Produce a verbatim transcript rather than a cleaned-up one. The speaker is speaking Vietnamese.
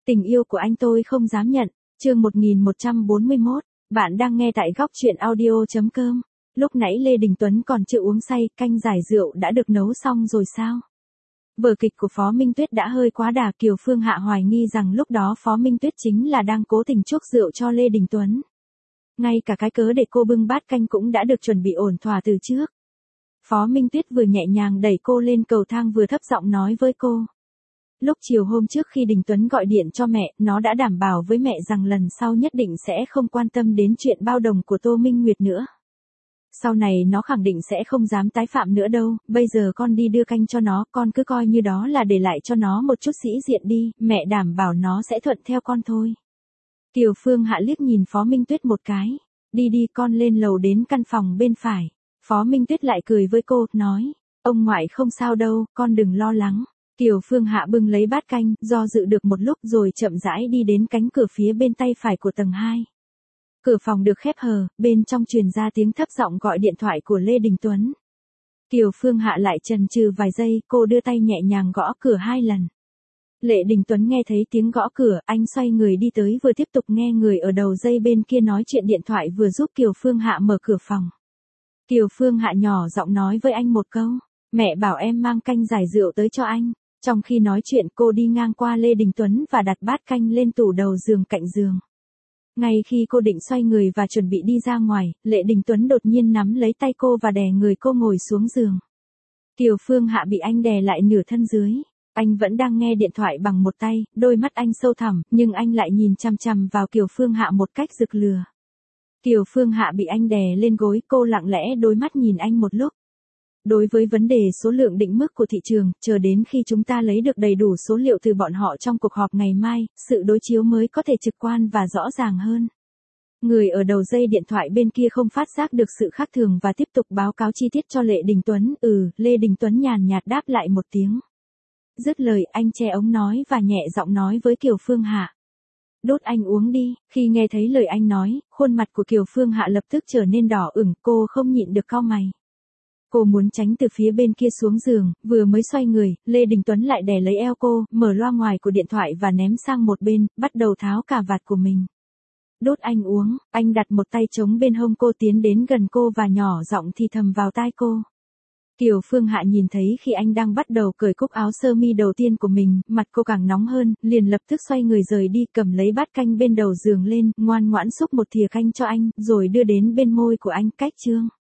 Tình yêu của anh tôi không dám nhận. Chương một nghìn một trăm bốn mươi mốt. Bạn đang nghe tại góc truyện audio chấm com. Lúc nãy Lê Đình Tuấn còn chưa uống say, canh giải rượu đã được nấu xong rồi sao? Vở kịch của Phó Minh Tuyết đã hơi quá đà, Kiều Phương Hạ hoài nghi rằng lúc đó Phó Minh Tuyết chính là đang cố tình chuốc rượu cho Lê Đình Tuấn. Ngay cả cái cớ để cô bưng bát canh cũng đã được chuẩn bị ổn thỏa từ trước. Phó Minh Tuyết vừa nhẹ nhàng đẩy cô lên cầu thang vừa thấp giọng nói với cô. Lúc chiều hôm trước khi Đình Tuấn gọi điện cho mẹ, nó đã đảm bảo với mẹ rằng lần sau nhất định sẽ không quan tâm đến chuyện bao đồng của Tô Minh Nguyệt nữa. Sau này nó khẳng định sẽ không dám tái phạm nữa đâu, bây giờ con đi đưa canh cho nó, con cứ coi như đó là để lại cho nó một chút sĩ diện đi, mẹ đảm bảo nó sẽ thuận theo con thôi. Kiều Phương Hạ liếc nhìn Phó Minh Tuyết một cái, đi đi con lên lầu đến căn phòng bên phải. Phó Minh Tuyết lại cười với cô, nói, ông ngoại không sao đâu, con đừng lo lắng. Kiều Phương Hạ bưng lấy bát canh, do dự được một lúc rồi chậm rãi đi đến cánh cửa phía bên tay phải của tầng hai. Cửa phòng được khép hờ, bên trong truyền ra tiếng thấp giọng gọi điện thoại của Lê Đình Tuấn. Kiều Phương Hạ lại chần chừ vài giây, cô đưa tay nhẹ nhàng gõ cửa hai lần. Lê Đình Tuấn nghe thấy tiếng gõ cửa, anh xoay người đi tới vừa tiếp tục nghe người ở đầu dây bên kia nói chuyện điện thoại vừa giúp Kiều Phương Hạ mở cửa phòng. Kiều Phương Hạ nhỏ giọng nói với anh một câu, mẹ bảo em mang canh giải rượu tới cho anh. Trong khi nói chuyện cô đi ngang qua Lê Đình Tuấn và đặt bát canh lên tủ đầu giường cạnh giường. Ngay khi cô định xoay người và chuẩn bị đi ra ngoài, Lê Đình Tuấn đột nhiên nắm lấy tay cô và đè người cô ngồi xuống giường. Kiều Phương Hạ bị anh đè lại nửa thân dưới. Anh vẫn đang nghe điện thoại bằng một tay, đôi mắt anh sâu thẳm, nhưng anh lại nhìn chằm chằm vào Kiều Phương Hạ một cách rực lửa. Kiều Phương Hạ bị anh đè lên gối, cô lặng lẽ đôi mắt nhìn anh một lúc. Đối với vấn đề số lượng định mức của thị trường, chờ đến khi chúng ta lấy được đầy đủ số liệu từ bọn họ trong cuộc họp ngày mai, sự đối chiếu mới có thể trực quan và rõ ràng hơn. Người ở đầu dây điện thoại bên kia không phát giác được sự khác thường và tiếp tục báo cáo chi tiết cho Lê Đình Tuấn. Ừ, Lê Đình Tuấn nhàn nhạt đáp lại một tiếng. Dứt lời, anh che ống nói và nhẹ giọng nói với Kiều Phương Hạ. Đốt anh uống đi. Khi nghe thấy lời anh nói, khuôn mặt của Kiều Phương Hạ lập tức trở nên đỏ ửng, cô không nhịn được cau mày. Cô muốn tránh từ phía bên kia xuống giường, vừa mới xoay người, Lê Đình Tuấn lại đè lấy eo cô, mở loa ngoài của điện thoại và ném sang một bên, bắt đầu tháo cà vạt của mình. Đốt anh uống, anh đặt một tay trống bên hông cô tiến đến gần cô và nhỏ giọng thì thầm vào tai cô. Kiều Phương Hạ nhìn thấy khi anh đang bắt đầu cởi cúc áo sơ mi đầu tiên của mình, mặt cô càng nóng hơn, liền lập tức xoay người rời đi, cầm lấy bát canh bên đầu giường lên, ngoan ngoãn xúc một thìa canh cho anh, rồi đưa đến bên môi của anh, cách chương.